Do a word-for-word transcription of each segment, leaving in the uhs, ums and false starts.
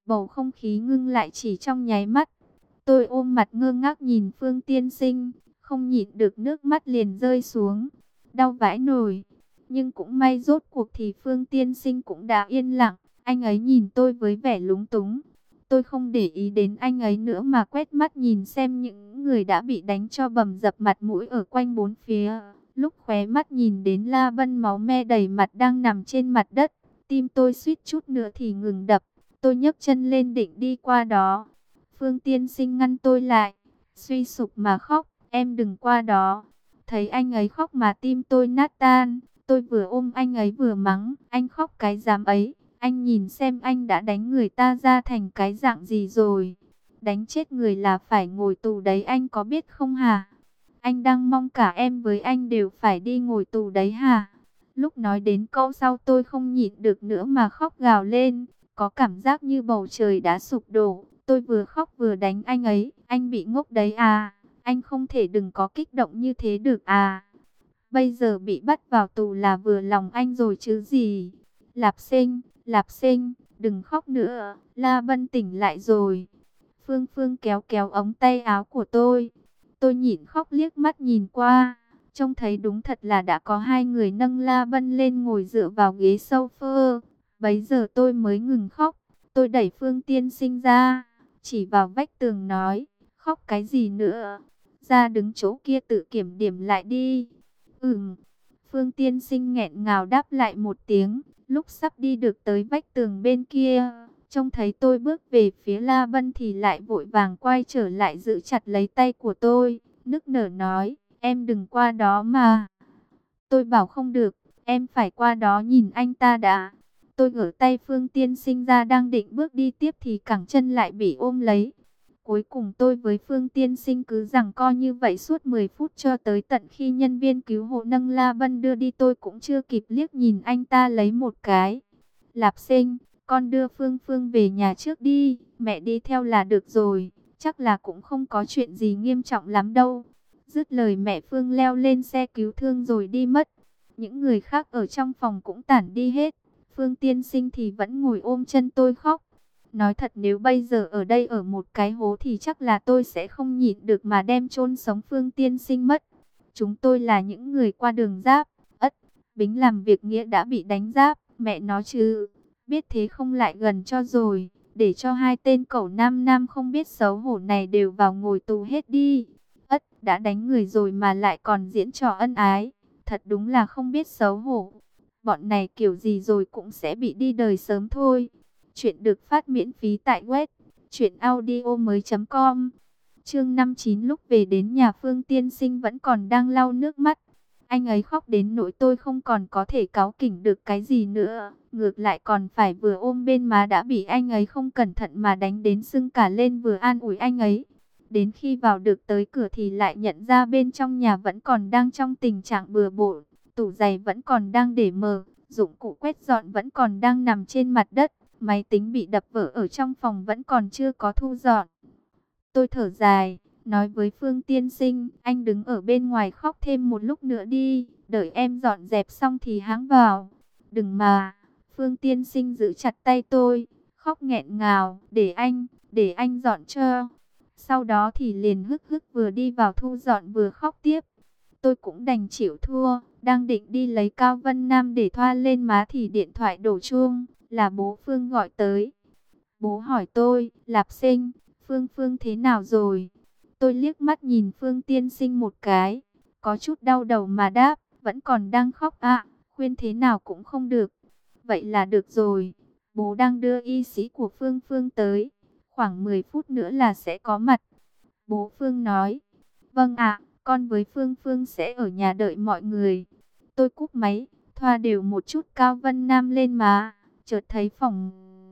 Bầu không khí ngưng lại chỉ trong nháy mắt. Tôi ôm mặt ngơ ngác nhìn Phương Tiên Sinh, không nhịn được nước mắt liền rơi xuống. Đau vãi nổi. Nhưng cũng may rốt cuộc thì Phương Tiên Sinh cũng đã yên lặng. Anh ấy nhìn tôi với vẻ lúng túng. Tôi không để ý đến anh ấy nữa mà quét mắt nhìn xem những người đã bị đánh cho bầm dập mặt mũi ở quanh bốn phía. Lúc khóe mắt nhìn đến La Vân máu me đầy mặt đang nằm trên mặt đất, tim tôi suýt chút nữa thì ngừng đập. Tôi nhấc chân lên định đi qua đó. Phương Tiên Sinh ngăn tôi lại, suy sụp mà khóc, em đừng qua đó. Thấy anh ấy khóc mà tim tôi nát tan, tôi vừa ôm anh ấy vừa mắng, anh khóc cái dám ấy. Anh nhìn xem anh đã đánh người ta ra thành cái dạng gì rồi. Đánh chết người là phải ngồi tù đấy, anh có biết không hả? Anh đang mong cả em với anh đều phải đi ngồi tù đấy hả? Lúc nói đến câu sau tôi không nhịn được nữa mà khóc gào lên. Có cảm giác như bầu trời đã sụp đổ. Tôi vừa khóc vừa đánh anh ấy. Anh bị ngốc đấy à? Anh không thể đừng có kích động như thế được à? Bây giờ bị bắt vào tù là vừa lòng anh rồi chứ gì? Lạp Sinh, Lạp Sinh, đừng khóc nữa. La Vân tỉnh lại rồi. Phương Phương kéo kéo ống tay áo của tôi. Tôi nhịn khóc liếc mắt nhìn qua. Trông thấy đúng thật là đã có hai người nâng La Vân lên ngồi dựa vào ghế sofa. Bấy giờ tôi mới ngừng khóc. Tôi đẩy Phương Tiên Sinh ra, chỉ vào vách tường nói, khóc cái gì nữa? Ra đứng chỗ kia tự kiểm điểm lại đi. Ừm. Phương Tiên Sinh nghẹn ngào đáp lại một tiếng. Lúc sắp đi được tới vách tường bên kia, trông thấy tôi bước về phía La Vân thì lại vội vàng quay trở lại giữ chặt lấy tay của tôi, nức nở nói, em đừng qua đó mà. Tôi bảo không được, em phải qua đó nhìn anh ta đã. Tôi gỡ tay Phương Tiên Sinh ra đang định bước đi tiếp thì cẳng chân lại bị ôm lấy. Cuối cùng tôi với Phương Tiên Sinh cứ giằng co như vậy suốt mười phút cho tới tận khi nhân viên cứu hộ nâng La Vân đưa đi tôi cũng chưa kịp liếc nhìn anh ta lấy một cái. Lạp Sinh, con đưa Phương Phương về nhà trước đi, mẹ đi theo là được rồi, chắc là cũng không có chuyện gì nghiêm trọng lắm đâu. Dứt lời mẹ Phương leo lên xe cứu thương rồi đi mất. Những người khác ở trong phòng cũng tản đi hết. Phương Tiên Sinh thì vẫn ngồi ôm chân tôi khóc. Nói thật nếu bây giờ ở đây ở một cái hố thì chắc là tôi sẽ không nhịn được mà đem chôn sống Phương Tiên Sinh mất. Chúng tôi là những người qua đường giáp. Ất, Bính làm việc nghĩa đã bị đánh giáp, mẹ nó chứ. Biết thế không lại gần cho rồi, để cho hai tên cẩu nam nam không biết xấu hổ này đều vào ngồi tù hết đi. Ất, đã đánh người rồi mà lại còn diễn trò ân ái. Thật đúng là không biết xấu hổ. Bọn này kiểu gì rồi cũng sẽ bị đi đời sớm thôi. Chuyện được phát miễn phí tại web truyện audio mới chấm com. Chương năm chín lúc về đến nhà Phương Tiên Sinh vẫn còn đang lau nước mắt. Anh ấy khóc đến nỗi tôi không còn có thể cáu kỉnh được cái gì nữa. Ngược lại còn phải vừa ôm bên má đã bị anh ấy không cẩn thận mà đánh đến sưng cả lên vừa an ủi anh ấy. Đến khi vào được tới cửa thì lại nhận ra bên trong nhà vẫn còn đang trong tình trạng bừa bộn. Tủ giày vẫn còn đang để mở, dụng cụ quét dọn vẫn còn đang nằm trên mặt đất. Máy tính bị đập vỡ ở trong phòng vẫn còn chưa có thu dọn. Tôi thở dài, nói với Phương Tiên Sinh, anh đứng ở bên ngoài khóc thêm một lúc nữa đi, đợi em dọn dẹp xong thì hãng vào. Đừng mà, Phương Tiên Sinh giữ chặt tay tôi, khóc nghẹn ngào, để anh, để anh dọn cho. Sau đó thì liền hức hức vừa đi vào thu dọn vừa khóc tiếp. Tôi cũng đành chịu thua, đang định đi lấy Cao Vân Nam để thoa lên má thì điện thoại đổ chuông. Là bố Phương gọi tới. Bố hỏi tôi, Lạp Sinh, Phương Phương thế nào rồi? Tôi liếc mắt nhìn Phương Tiên Sinh một cái, có chút đau đầu mà đáp, vẫn còn đang khóc ạ, khuyên thế nào cũng không được. Vậy là được rồi, bố đang đưa y sĩ của Phương Phương tới, khoảng mười phút nữa là sẽ có mặt. Bố Phương nói, vâng ạ, con với Phương Phương sẽ ở nhà đợi mọi người. Tôi cúp máy, thoa đều một chút Cao Vân Nam lên má. Chợt thấy phòng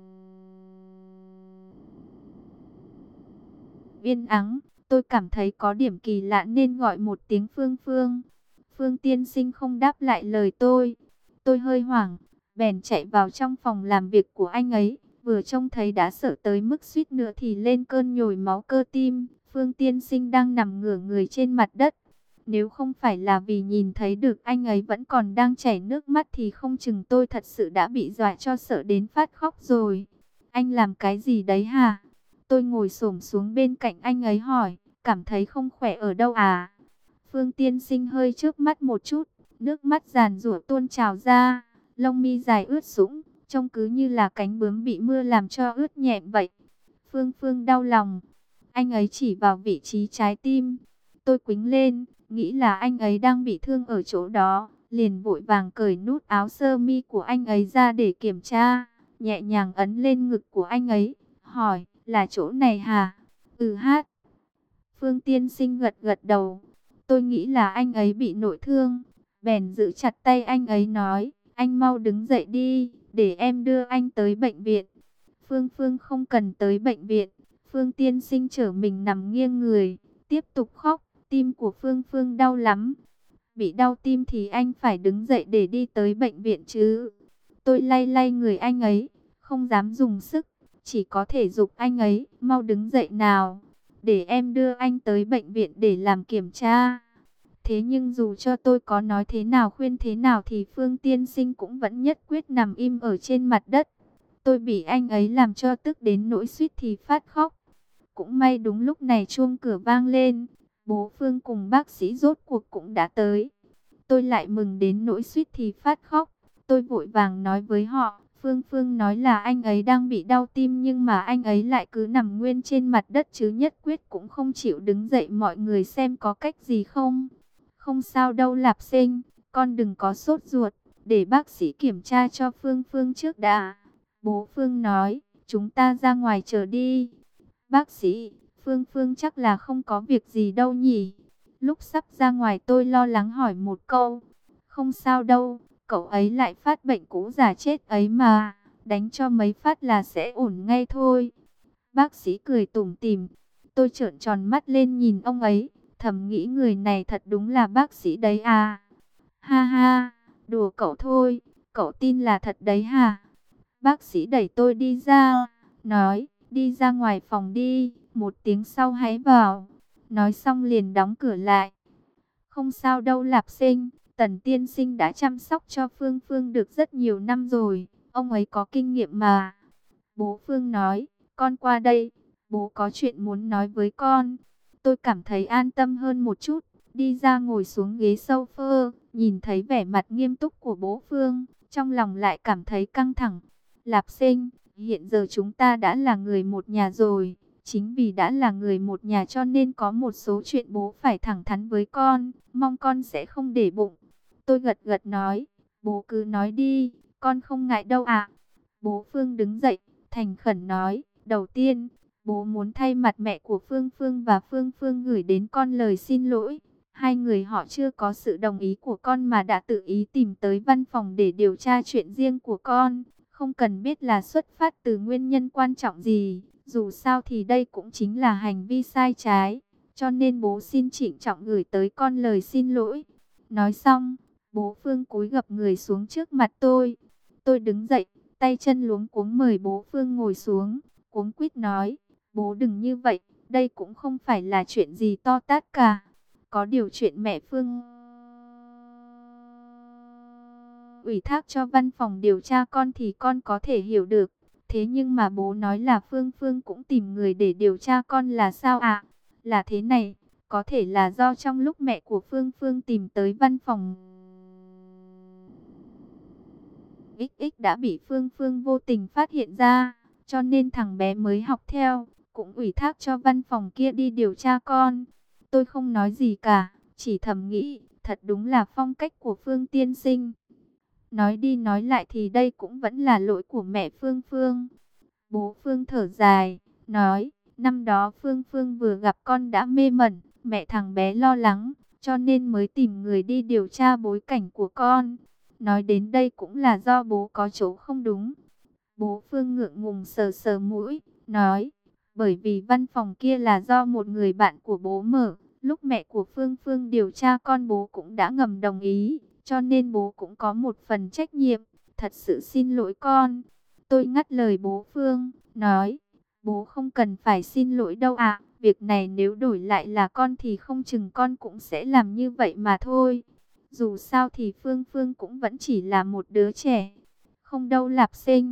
yên ắng, tôi cảm thấy có điểm kỳ lạ nên gọi một tiếng Phương Phương. Phương Tiên Sinh không đáp lại lời tôi. Tôi hơi hoảng, bèn chạy vào trong phòng làm việc của anh ấy. Vừa trông thấy đã sợ tới mức suýt nữa thì lên cơn nhồi máu cơ tim. Phương Tiên Sinh đang nằm ngửa người trên mặt đất. Nếu không phải là vì nhìn thấy được anh ấy vẫn còn đang chảy nước mắt thì không chừng tôi thật sự đã bị dọa cho sợ đến phát khóc rồi. Anh làm cái gì đấy hả? Tôi ngồi xổm xuống bên cạnh anh ấy hỏi, cảm thấy không khỏe ở đâu à? Phương Tiên Sinh hơi chớp mắt một chút, nước mắt giàn giụa tuôn trào ra, lông mi dài ướt sũng, trông cứ như là cánh bướm bị mưa làm cho ướt nhẹm vậy. Phương Phương đau lòng, anh ấy chỉ vào vị trí trái tim. Tôi quĩnh lên, nghĩ là anh ấy đang bị thương ở chỗ đó, liền vội vàng cởi nút áo sơ mi của anh ấy ra để kiểm tra, nhẹ nhàng ấn lên ngực của anh ấy, hỏi, là chỗ này hả? Ừ hát. Phương Tiên Sinh gật gật đầu. Tôi nghĩ là anh ấy bị nội thương, bèn giữ chặt tay anh ấy nói, anh mau đứng dậy đi, để em đưa anh tới bệnh viện. Phương Phương không cần tới bệnh viện. Phương Tiên Sinh chở mình nằm nghiêng người, tiếp tục khóc, tim của Phương Phương đau lắm. Bị đau tim thì anh phải đứng dậy để đi tới bệnh viện chứ. Tôi lay lay người anh ấy, không dám dùng sức, chỉ có thể giục anh ấy, mau đứng dậy nào, để em đưa anh tới bệnh viện để làm kiểm tra. Thế nhưng dù cho tôi có nói thế nào khuyên thế nào thì Phương Tiên Sinh cũng vẫn nhất quyết nằm im ở trên mặt đất. Tôi bị anh ấy làm cho tức đến nỗi suýt thì phát khóc. Cũng may đúng lúc này chuông cửa vang lên, bố Phương cùng bác sĩ rốt cuộc cũng đã tới. Tôi lại mừng đến nỗi suýt thì phát khóc. Tôi vội vàng nói với họ, Phương Phương nói là anh ấy đang bị đau tim nhưng mà anh ấy lại cứ nằm nguyên trên mặt đất chứ nhất quyết cũng không chịu đứng dậy, mọi người xem có cách gì không. Không sao đâu Lạp Sinh, con đừng có sốt ruột, để bác sĩ kiểm tra cho Phương Phương trước đã. Bố Phương nói, chúng ta ra ngoài chờ đi. Bác sĩ, Phương Phương chắc là không có việc gì đâu nhỉ? Lúc sắp ra ngoài tôi lo lắng hỏi một câu. Không sao đâu, cậu ấy lại phát bệnh cũ già chết ấy mà, đánh cho mấy phát là sẽ ổn ngay thôi. Bác sĩ cười tủm tỉm. Tôi trợn tròn mắt lên nhìn ông ấy, thầm nghĩ người này thật đúng là bác sĩ đấy à. Ha ha, đùa cậu thôi, cậu tin là thật đấy hả? Bác sĩ đẩy tôi đi ra, nói, đi ra ngoài phòng đi, một tiếng sau hãy vào. Nói xong liền đóng cửa lại. Không sao đâu Lạp Sinh, Tần tiên sinh đã chăm sóc cho Phương Phương được rất nhiều năm rồi, ông ấy có kinh nghiệm mà. Bố Phương nói, con qua đây, bố có chuyện muốn nói với con. Tôi cảm thấy an tâm hơn một chút, đi ra ngồi xuống ghế sofa, nhìn thấy vẻ mặt nghiêm túc của bố Phương, trong lòng lại cảm thấy căng thẳng. Lạp Sinh, hiện giờ chúng ta đã là người một nhà rồi. Chính vì đã là người một nhà cho nên có một số chuyện bố phải thẳng thắn với con, mong con sẽ không để bụng. Tôi gật gật nói, bố cứ nói đi, con không ngại đâu ạ. Bố Phương đứng dậy, thành khẩn nói, đầu tiên, bố muốn thay mặt mẹ của Phương Phương và Phương Phương gửi đến con lời xin lỗi. Hai người họ chưa có sự đồng ý của con mà đã tự ý tìm tới văn phòng để điều tra chuyện riêng của con. Không cần biết là xuất phát từ nguyên nhân quan trọng gì, dù sao thì đây cũng chính là hành vi sai trái. Cho nên bố xin trịnh trọng gửi tới con lời xin lỗi. Nói xong, bố Phương cúi gập người xuống trước mặt tôi. Tôi đứng dậy, tay chân luống cuống mời bố Phương ngồi xuống, cuống quýt nói, bố đừng như vậy, đây cũng không phải là chuyện gì to tát cả. Có điều chuyện mẹ Phương ủy thác cho văn phòng điều tra con thì con có thể hiểu được. Thế nhưng mà bố nói là Phương Phương cũng tìm người để điều tra con là sao ạ? Là thế này, có thể là do trong lúc mẹ của Phương Phương tìm tới văn phòng ích ích đã bị Phương Phương vô tình phát hiện ra, cho nên thằng bé mới học theo, cũng ủy thác cho văn phòng kia đi điều tra con. Tôi không nói gì cả, chỉ thầm nghĩ, thật đúng là phong cách của Phương tiên sinh. Nói đi nói lại thì đây cũng vẫn là lỗi của mẹ Phương Phương. Bố Phương thở dài, nói, năm đó Phương Phương vừa gặp con đã mê mẩn, mẹ thằng bé lo lắng, cho nên mới tìm người đi điều tra bối cảnh của con. Nói đến đây cũng là do bố có chỗ không đúng. Bố Phương ngượng ngùng sờ sờ mũi, nói, bởi vì văn phòng kia là do một người bạn của bố mở, lúc mẹ của Phương Phương điều tra con bố cũng đã ngầm đồng ý, cho nên bố cũng có một phần trách nhiệm, thật sự xin lỗi con. Tôi ngắt lời bố Phương, nói, bố không cần phải xin lỗi đâu ạ, việc này nếu đổi lại là con thì không chừng con cũng sẽ làm như vậy mà thôi. Dù sao thì Phương Phương cũng vẫn chỉ là một đứa trẻ. Không đâu Lạp Sinh,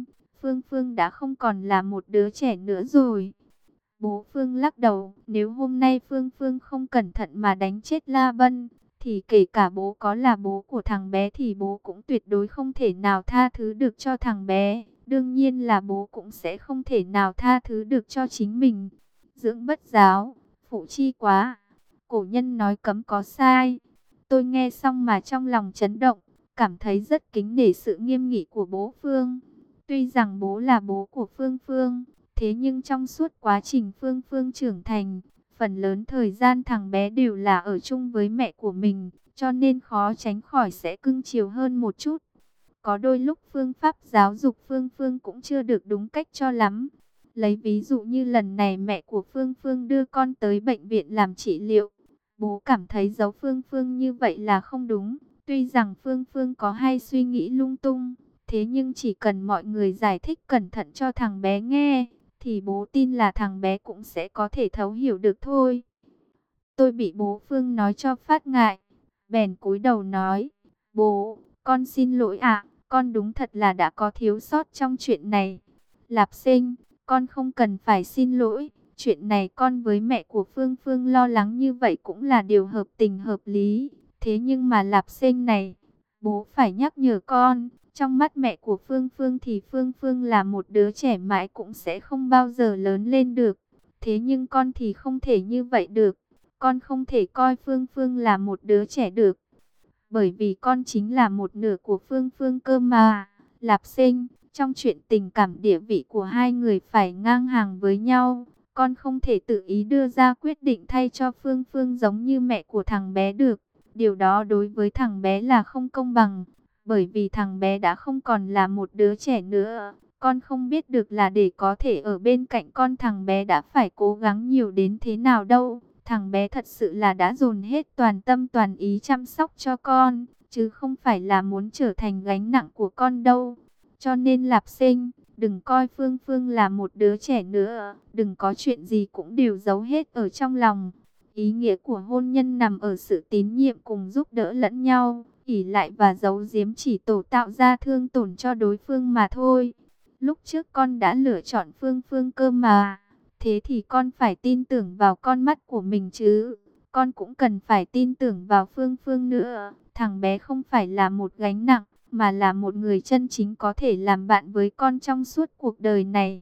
Phương Phương đã không còn là một đứa trẻ nữa rồi. Bố Phương lắc đầu, nếu hôm nay Phương Phương không cẩn thận mà đánh chết La Vân, thì kể cả bố có là bố của thằng bé thì bố cũng tuyệt đối không thể nào tha thứ được cho thằng bé. Đương nhiên là bố cũng sẽ không thể nào tha thứ được cho chính mình. Dưỡng bất giáo, phụ chi quá. Cổ nhân nói cấm có sai. Tôi nghe xong mà trong lòng chấn động, cảm thấy rất kính nể sự nghiêm nghị của bố Phương. Tuy rằng bố là bố của Phương Phương, thế nhưng trong suốt quá trình Phương Phương trưởng thành, phần lớn thời gian thằng bé đều là ở chung với mẹ của mình, cho nên khó tránh khỏi sẽ cưng chiều hơn một chút. Có đôi lúc phương pháp giáo dục Phương Phương cũng chưa được đúng cách cho lắm. Lấy ví dụ như lần này mẹ của Phương Phương đưa con tới bệnh viện làm trị liệu. Bố cảm thấy giấu Phương Phương như vậy là không đúng. Tuy rằng Phương Phương có hay suy nghĩ lung tung, thế nhưng chỉ cần mọi người giải thích cẩn thận cho thằng bé nghe, thì bố tin là thằng bé cũng sẽ có thể thấu hiểu được thôi. Tôi bị bố Phương nói cho phát ngại, bèn cúi đầu nói, bố, con xin lỗi ạ, con đúng thật là đã có thiếu sót trong chuyện này. Lạp Sinh, con không cần phải xin lỗi, chuyện này con với mẹ của Phương Phương lo lắng như vậy cũng là điều hợp tình hợp lý. Thế nhưng mà Lạp Sinh này, bố phải nhắc nhở con, trong mắt mẹ của Phương Phương thì Phương Phương là một đứa trẻ mãi cũng sẽ không bao giờ lớn lên được. Thế nhưng con thì không thể như vậy được. Con không thể coi Phương Phương là một đứa trẻ được. Bởi vì con chính là một nửa của Phương Phương cơ mà. Lạp Sinh, trong chuyện tình cảm địa vị của hai người phải ngang hàng với nhau. Con không thể tự ý đưa ra quyết định thay cho Phương Phương giống như mẹ của thằng bé được. Điều đó đối với thằng bé là không công bằng. Bởi vì thằng bé đã không còn là một đứa trẻ nữa. Con không biết được là để có thể ở bên cạnh con thằng bé đã phải cố gắng nhiều đến thế nào đâu. Thằng bé thật sự là đã dồn hết toàn tâm toàn ý chăm sóc cho con, chứ không phải là muốn trở thành gánh nặng của con đâu. Cho nên Lạp Sinh, đừng coi Phương Phương là một đứa trẻ nữa, đừng có chuyện gì cũng đều giấu hết ở trong lòng. Ý nghĩa của hôn nhân nằm ở sự tín nhiệm cùng giúp đỡ lẫn nhau, ỷ lại và giấu giếm chỉ tổ tạo ra thương tổn cho đối phương mà thôi. Lúc trước con đã lựa chọn Phương Phương cơ mà. Thế thì con phải tin tưởng vào con mắt của mình chứ. Con cũng cần phải tin tưởng vào Phương Phương nữa. Thằng bé không phải là một gánh nặng, mà là một người chân chính có thể làm bạn với con trong suốt cuộc đời này.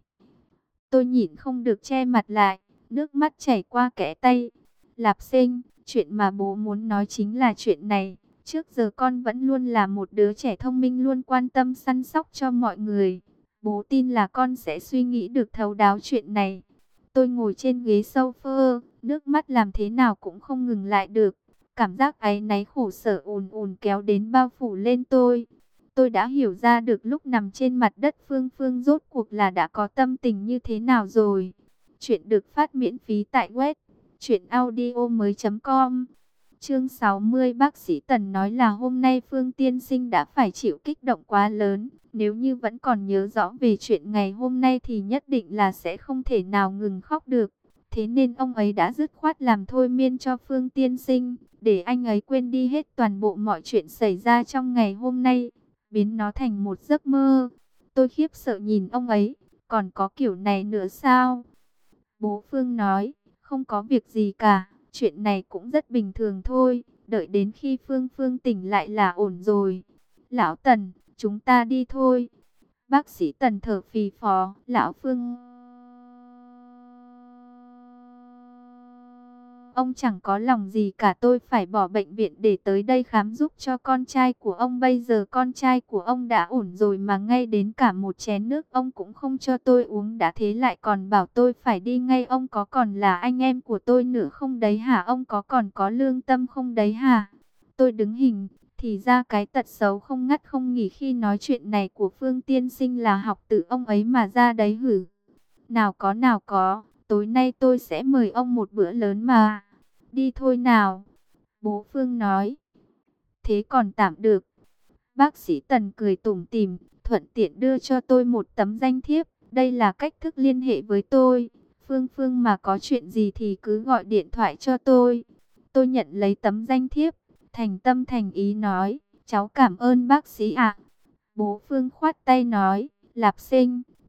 Tôi nhịn không được che mặt lại, nước mắt chảy qua kẽ tay. Lạp Sinh, chuyện mà bố muốn nói chính là chuyện này. Trước giờ con vẫn luôn là một đứa trẻ thông minh, luôn quan tâm săn sóc cho mọi người. Bố tin là con sẽ suy nghĩ được thấu đáo chuyện này. Tôi ngồi trên ghế sofa, nước mắt làm thế nào cũng không ngừng lại được. Cảm giác áy náy khổ sở ùn ùn kéo đến bao phủ lên tôi. Tôi đã hiểu ra được lúc nằm trên mặt đất Phương Phương rốt cuộc là đã có tâm tình như thế nào rồi. Chuyện được phát miễn phí tại web truyện audio mới chấm com. Chương sáu mươi, bác sĩ Tần nói là hôm nay Phương tiên sinh đã phải chịu kích động quá lớn. Nếu như vẫn còn nhớ rõ về chuyện ngày hôm nay thì nhất định là sẽ không thể nào ngừng khóc được. Thế nên ông ấy đã dứt khoát làm thôi miên cho Phương tiên sinh, để anh ấy quên đi hết toàn bộ mọi chuyện xảy ra trong ngày hôm nay, biến nó thành một giấc mơ. Tôi khiếp sợ nhìn ông ấy, còn có kiểu này nữa sao? Bố Phương nói, không có việc gì cả, chuyện này cũng rất bình thường thôi, đợi đến khi Phương Phương tỉnh lại là ổn rồi. Lão Tần, chúng ta đi thôi. Bác sĩ Tần thở phì phò, lão Phương, ông chẳng có lòng gì cả, tôi phải bỏ bệnh viện để tới đây khám giúp cho con trai của ông. Bây giờ con trai của ông đã ổn rồi mà ngay đến cả một chén nước ông cũng không cho tôi uống, đã thế lại còn bảo tôi phải đi ngay. Ông có còn là anh em của tôi nữa không đấy hả? Ông có còn có lương tâm không đấy hả? Tôi đứng hình, thì ra cái tật xấu không ngắt không nghỉ khi nói chuyện này của Phương tiên sinh là học từ ông ấy mà ra đấy hử? Nào có nào có, tối nay tôi sẽ mời ông một bữa lớn mà. Đi thôi nào. Bố Phương nói. Thế còn tạm được. Bác sĩ Tần cười tủm tỉm, thuận tiện đưa cho tôi một tấm danh thiếp. Đây là cách thức liên hệ với tôi. Phương Phương mà có chuyện gì thì cứ gọi điện thoại cho tôi. Tôi nhận lấy tấm danh thiếp, thành tâm thành ý nói, cháu cảm ơn bác sĩ ạ. Bố Phương khoát tay nói, Lạp Sinh,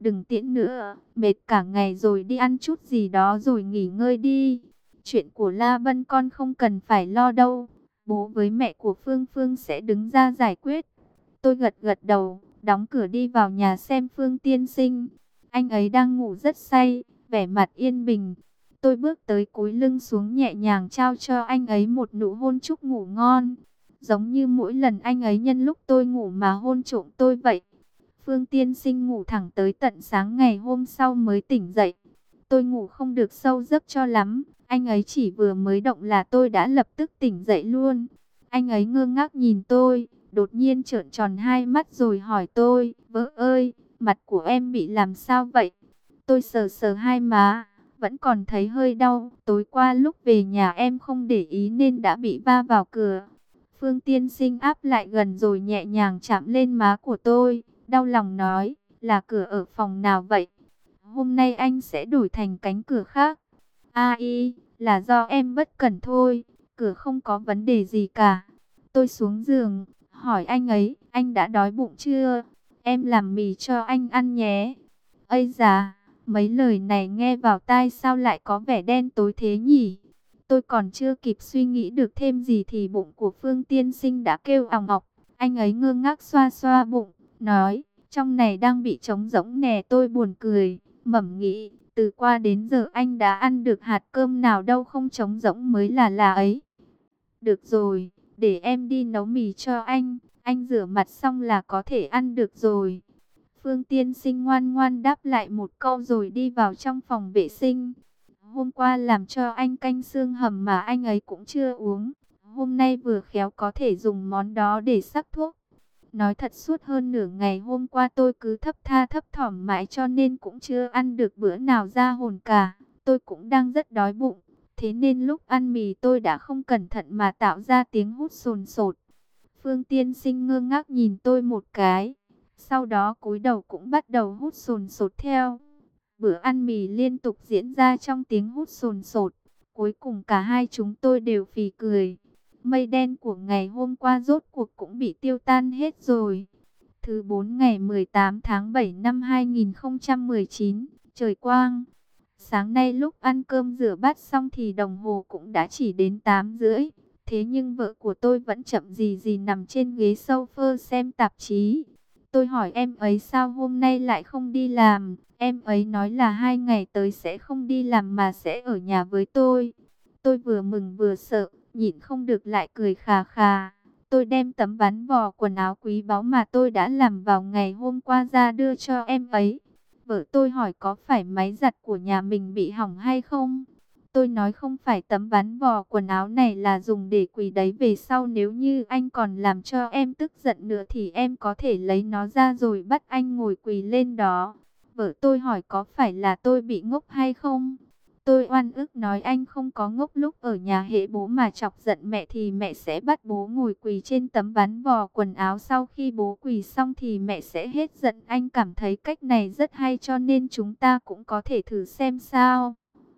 đừng tiễn nữa, mệt cả ngày rồi, đi ăn chút gì đó rồi nghỉ ngơi đi. Chuyện của La Vân con không cần phải lo đâu, bố với mẹ của Phương Phương sẽ đứng ra giải quyết. Tôi gật gật đầu, đóng cửa đi vào nhà xem Phương tiên sinh. Anh ấy đang ngủ rất say, vẻ mặt yên bình. Tôi bước tới cúi lưng xuống nhẹ nhàng trao cho anh ấy một nụ hôn chúc ngủ ngon. Giống như mỗi lần anh ấy nhân lúc tôi ngủ mà hôn trộm tôi vậy. Phương tiên sinh ngủ thẳng tới tận sáng ngày hôm sau mới tỉnh dậy. Tôi ngủ không được sâu giấc cho lắm. Anh ấy chỉ vừa mới động là tôi đã lập tức tỉnh dậy luôn. Anh ấy ngơ ngác nhìn tôi, đột nhiên trợn tròn hai mắt rồi hỏi tôi, vợ ơi, mặt của em bị làm sao vậy? Tôi sờ sờ hai má, vẫn còn thấy hơi đau. Tối qua lúc về nhà em không để ý nên đã bị va vào cửa. Phương tiên sinh áp lại gần rồi nhẹ nhàng chạm lên má của tôi, đau lòng nói, là cửa ở phòng nào vậy? Hôm nay anh sẽ đổi thành cánh cửa khác. A y, là do em bất cẩn thôi, cửa không có vấn đề gì cả. Tôi xuống giường, hỏi anh ấy, anh đã đói bụng chưa? Em làm mì cho anh ăn nhé. Ây da, mấy lời này nghe vào tai sao lại có vẻ đen tối thế nhỉ? Tôi còn chưa kịp suy nghĩ được thêm gì thì bụng của Phương tiên sinh đã kêu òng ọc. Anh ấy ngơ ngác xoa xoa bụng, nói, trong này đang bị trống rỗng nè. Tôi buồn cười, mẩm nghĩ, từ qua đến giờ anh đã ăn được hạt cơm nào đâu, không trống rỗng mới là là ấy. Được rồi, để em đi nấu mì cho anh, anh rửa mặt xong là có thể ăn được rồi. Phương tiên sinh ngoan ngoan đáp lại một câu rồi đi vào trong phòng vệ sinh. Hôm qua làm cho anh canh xương hầm mà anh ấy cũng chưa uống. Hôm nay vừa khéo có thể dùng món đó để sắc thuốc. Nói thật suốt hơn nửa ngày hôm qua tôi cứ thấp tha thấp thỏm mãi cho nên cũng chưa ăn được bữa nào ra hồn cả. Tôi cũng đang rất đói bụng. Thế nên lúc ăn mì tôi đã không cẩn thận mà tạo ra tiếng hút sồn sột. Phương tiên sinh ngơ ngác nhìn tôi một cái. Sau đó cúi đầu cũng bắt đầu hút sồn sột theo. Bữa ăn mì liên tục diễn ra trong tiếng hút sồn sột. Cuối cùng cả hai chúng tôi đều phì cười. Mây đen của ngày hôm qua rốt cuộc cũng bị tiêu tan hết rồi. Thứ bốn ngày mười tám tháng bảy năm hai nghìn không trăm mười chín, trời quang. Sáng nay lúc ăn cơm rửa bát xong thì đồng hồ cũng đã chỉ đến tám rưỡi. Thế nhưng vợ của tôi vẫn chậm gì gì nằm trên ghế sofa xem tạp chí. Tôi hỏi em ấy sao hôm nay lại không đi làm. Em ấy nói là hai ngày tới sẽ không đi làm mà sẽ ở nhà với tôi. Tôi vừa mừng vừa sợ, nhịn không được lại cười khà khà. Tôi đem tấm ván vò quần áo quý báu mà tôi đã làm vào ngày hôm qua ra đưa cho em ấy. Vợ tôi hỏi có phải máy giặt của nhà mình bị hỏng hay không? Tôi nói không phải, tấm ván vò quần áo này là dùng để quỳ đấy, về sau nếu như anh còn làm cho em tức giận nữa thì em có thể lấy nó ra rồi bắt anh ngồi quỳ lên đó. Vợ tôi hỏi có phải là tôi bị ngốc hay không? Tôi oan ức nói anh không có ngốc, lúc ở nhà hễ bố mà chọc giận mẹ thì mẹ sẽ bắt bố ngồi quỳ trên tấm ván vò quần áo. Sau khi bố quỳ xong thì mẹ sẽ hết giận. Anh cảm thấy cách này rất hay cho nên chúng ta cũng có thể thử xem sao.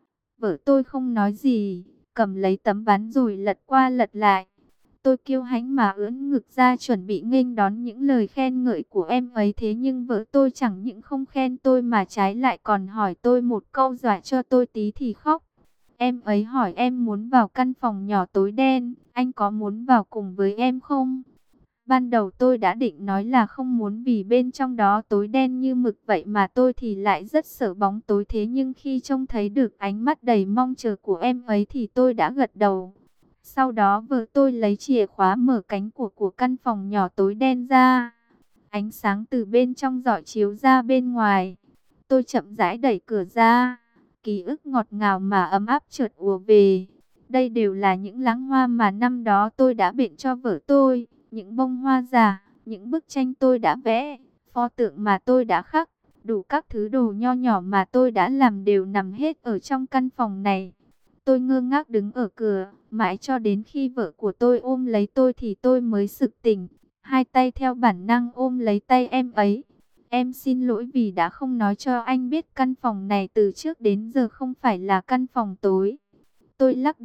Vợ tôi không nói gì, cầm lấy tấm ván rồi lật qua lật lại. Tôi kiêu hãnh mà ưỡn ngực ra chuẩn bị nghênh đón những lời khen ngợi của em ấy. Thế nhưng vợ tôi chẳng những không khen tôi mà trái lại còn hỏi tôi một câu dọa cho tôi tí thì khóc. Em ấy hỏi em muốn vào căn phòng nhỏ tối đen, anh có muốn vào cùng với em không? Ban đầu tôi đã định nói là không muốn vì bên trong đó tối đen như mực vậy mà tôi thì lại rất sợ bóng tối. Thế nhưng khi trông thấy được ánh mắt đầy mong chờ của em ấy thì tôi đã gật đầu. Sau đó vợ tôi lấy chìa khóa mở cánh của của căn phòng nhỏ tối đen ra. Ánh sáng từ bên trong rọi chiếu ra bên ngoài. Tôi chậm rãi đẩy cửa ra. Ký ức ngọt ngào mà ấm áp chợt ùa về. Đây đều là những lẵng hoa mà năm đó tôi đã biện cho vợ tôi. Những bông hoa già, những bức tranh tôi đã vẽ, pho tượng mà tôi đã khắc. Đủ các thứ đồ nho nhỏ mà tôi đã làm đều nằm hết ở trong căn phòng này. Tôi ngơ ngác đứng ở cửa, mãi cho đến khi vợ của tôi ôm lấy tôi thì tôi mới sực tỉnh. Hai tay theo bản năng ôm lấy tay em ấy. Em xin lỗi vì đã không nói cho anh biết căn phòng này từ trước đến giờ không phải là căn phòng tối. Tôi lắc đầu,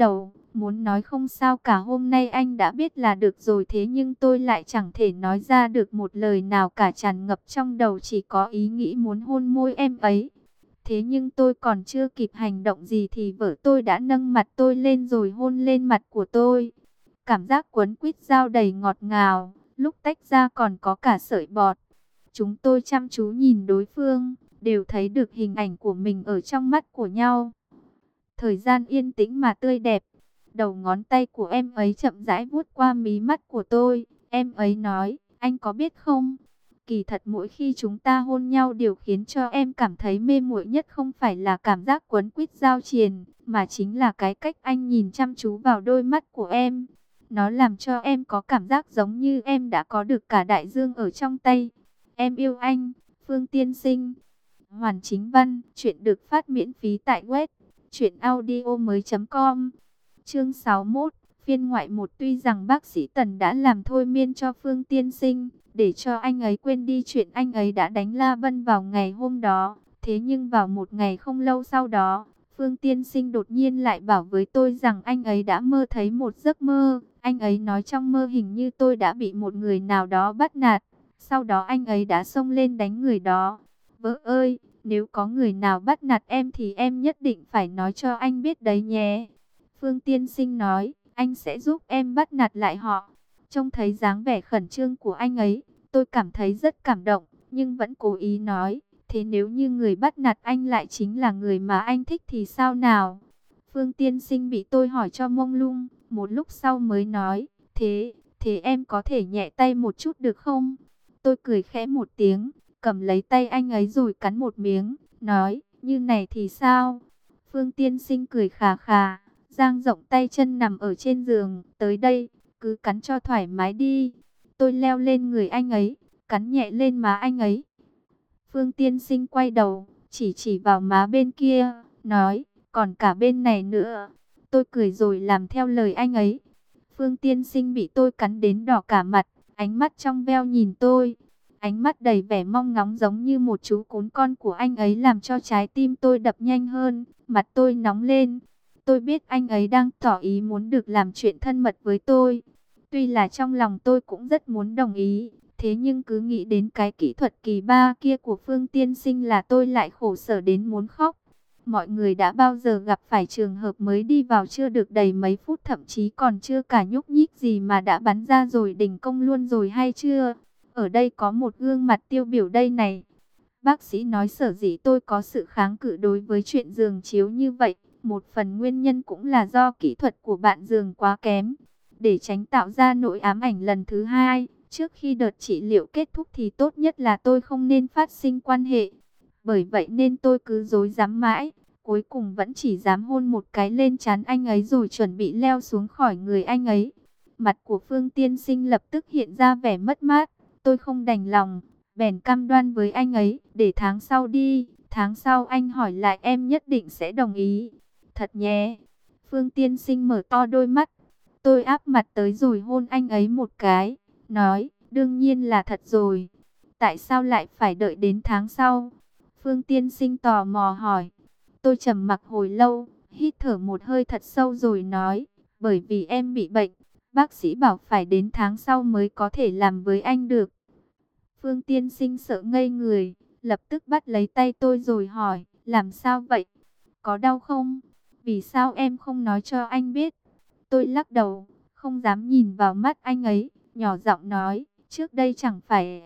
Muốn nói không sao cả, hôm nay anh đã biết là được rồi, thế nhưng tôi lại chẳng thể nói ra được một lời nào cả, tràn ngập trong đầu chỉ có ý nghĩ muốn hôn môi em ấy. Thế nhưng tôi còn chưa kịp hành động gì thì vợ tôi đã nâng mặt tôi lên rồi hôn lên mặt của tôi. Cảm giác quấn quýt dao đầy ngọt ngào, lúc tách ra còn có cả sợi bọt. Chúng tôi chăm chú nhìn đối phương, đều thấy được hình ảnh của mình ở trong mắt của nhau. Thời gian yên tĩnh mà tươi đẹp. Đầu ngón tay của em ấy chậm rãi vuốt qua mí mắt của tôi. Em ấy nói, anh có biết không? Kỳ thật mỗi khi chúng ta hôn nhau, điều khiến cho em cảm thấy mê muội nhất không phải là cảm giác quấn quýt giao triền, mà chính là cái cách anh nhìn chăm chú vào đôi mắt của em. Nó làm cho em có cảm giác giống như em đã có được cả đại dương ở trong tay. Em yêu anh, Phương Tiên Sinh. Hoàn Chính Văn, chuyện được phát miễn phí tại web truyện audio mới chấm com. Chương sáu mươi mốt, phiên ngoại một. Tuy rằng bác sĩ Tần đã làm thôi miên cho Phương Tiên Sinh, để cho anh ấy quên đi chuyện anh ấy đã đánh La Vân vào ngày hôm đó. Thế nhưng vào một ngày không lâu sau đó, Phương Tiên Sinh đột nhiên lại bảo với tôi rằng anh ấy đã mơ thấy một giấc mơ. Anh ấy nói trong mơ hình như tôi đã bị một người nào đó bắt nạt. Sau đó anh ấy đã xông lên đánh người đó. Vợ ơi, nếu có người nào bắt nạt em thì em nhất định phải nói cho anh biết đấy nhé. Phương Tiên Sinh nói, anh sẽ giúp em bắt nạt lại họ. Trông thấy dáng vẻ khẩn trương của anh ấy, tôi cảm thấy rất cảm động, nhưng vẫn cố ý nói, thế nếu như người bắt nạt anh lại chính là người mà anh thích thì sao nào? Phương Tiên Sinh bị tôi hỏi cho mông lung, một lúc sau mới nói, thế, thế em có thể nhẹ tay một chút được không? Tôi cười khẽ một tiếng, cầm lấy tay anh ấy rồi cắn một miếng, nói, như này thì sao? Phương Tiên Sinh cười khà khà, dang rộng tay chân nằm ở trên giường, tới đây, cứ cắn cho thoải mái đi. Tôi leo lên người anh ấy, cắn nhẹ lên má anh ấy. Phương Tiên Sinh quay đầu, chỉ chỉ vào má bên kia, nói, còn cả bên này nữa. Tôi cười rồi làm theo lời anh ấy. Phương Tiên Sinh bị tôi cắn đến đỏ cả mặt, ánh mắt trong veo nhìn tôi. Ánh mắt đầy vẻ mong ngóng giống như một chú cún con của anh ấy làm cho trái tim tôi đập nhanh hơn, mặt tôi nóng lên. Tôi biết anh ấy đang tỏ ý muốn được làm chuyện thân mật với tôi. Tuy là trong lòng tôi cũng rất muốn đồng ý, thế nhưng cứ nghĩ đến cái kỹ thuật kỳ ba kia của Phương Tiên Sinh là tôi lại khổ sở đến muốn khóc. Mọi người đã bao giờ gặp phải trường hợp mới đi vào chưa được đầy mấy phút, thậm chí còn chưa cả nhúc nhích gì mà đã bắn ra rồi đình công luôn rồi hay chưa? Ở đây có một gương mặt tiêu biểu đây này. Bác sĩ nói sở dĩ tôi có sự kháng cự đối với chuyện giường chiếu như vậy, một phần nguyên nhân cũng là do kỹ thuật của bạn giường quá kém. Để tránh tạo ra nỗi ám ảnh lần thứ hai, trước khi đợt trị liệu kết thúc thì tốt nhất là tôi không nên phát sinh quan hệ. Bởi vậy nên tôi cứ dối dám mãi, cuối cùng vẫn chỉ dám hôn một cái lên trán anh ấy rồi chuẩn bị leo xuống khỏi người anh ấy. Mặt của Phương Tiên Sinh lập tức hiện ra vẻ mất mát, tôi không đành lòng, bèn cam đoan với anh ấy, để tháng sau đi, tháng sau anh hỏi lại em nhất định sẽ đồng ý. Thật nhé. Phương Tiên Sinh mở to đôi mắt. Tôi áp mặt tới rồi hôn anh ấy một cái, nói, đương nhiên là thật rồi. Tại sao lại phải đợi đến tháng sau? Phương Tiên Sinh tò mò hỏi. Tôi trầm mặc hồi lâu, hít thở một hơi thật sâu rồi nói, bởi vì em bị bệnh, bác sĩ bảo phải đến tháng sau mới có thể làm với anh được. Phương Tiên Sinh sợ ngây người, lập tức bắt lấy tay tôi rồi hỏi, làm sao vậy? Có đau không? Vì sao em không nói cho anh biết? Tôi lắc đầu, không dám nhìn vào mắt anh ấy, nhỏ giọng nói, trước đây chẳng phải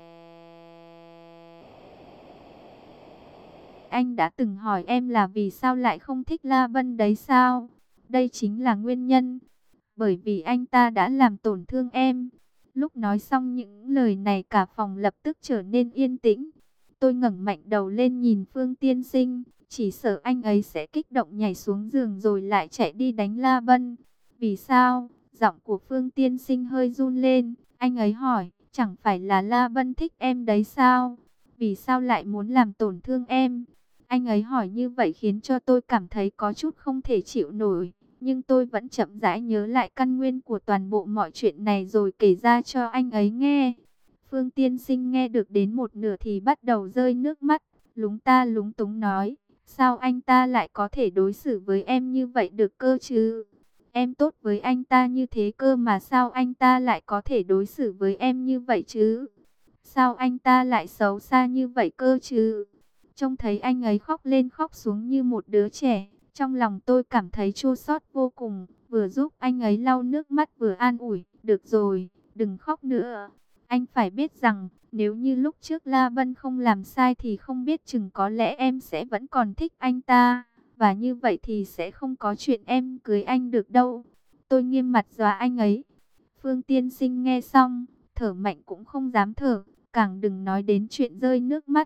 anh đã từng hỏi em là vì sao lại không thích La Vân đấy sao? Đây chính là nguyên nhân. Bởi vì anh ta đã làm tổn thương em. Lúc nói xong những lời này cả phòng lập tức trở nên yên tĩnh. Tôi ngẩng mạnh đầu lên nhìn Phương Tiên Sinh. Chỉ sợ anh ấy sẽ kích động nhảy xuống giường rồi lại chạy đi đánh La Vân. Vì sao? Giọng của Phương Tiên Sinh hơi run lên. Anh ấy hỏi, chẳng phải là La Vân thích em đấy sao? Vì sao lại muốn làm tổn thương em? Anh ấy hỏi như vậy khiến cho tôi cảm thấy có chút không thể chịu nổi. Nhưng tôi vẫn chậm rãi nhớ lại căn nguyên của toàn bộ mọi chuyện này rồi kể ra cho anh ấy nghe. Phương Tiên Sinh nghe được đến một nửa thì bắt đầu rơi nước mắt, lúng ta lúng túng nói, sao anh ta lại có thể đối xử với em như vậy được cơ chứ? Em tốt với anh ta như thế cơ mà sao anh ta lại có thể đối xử với em như vậy chứ? Sao anh ta lại xấu xa như vậy cơ chứ? Trông thấy anh ấy khóc lên khóc xuống như một đứa trẻ. Trong lòng tôi cảm thấy chua xót vô cùng. Vừa giúp anh ấy lau nước mắt vừa an ủi. Được rồi, đừng khóc nữa. Anh phải biết rằng, nếu như lúc trước La Vân không làm sai thì không biết chừng có lẽ em sẽ vẫn còn thích anh ta. Và như vậy thì sẽ không có chuyện em cưới anh được đâu. Tôi nghiêm mặt dọa anh ấy. Phương Tiên Sinh nghe xong, thở mạnh cũng không dám thở, càng đừng nói đến chuyện rơi nước mắt.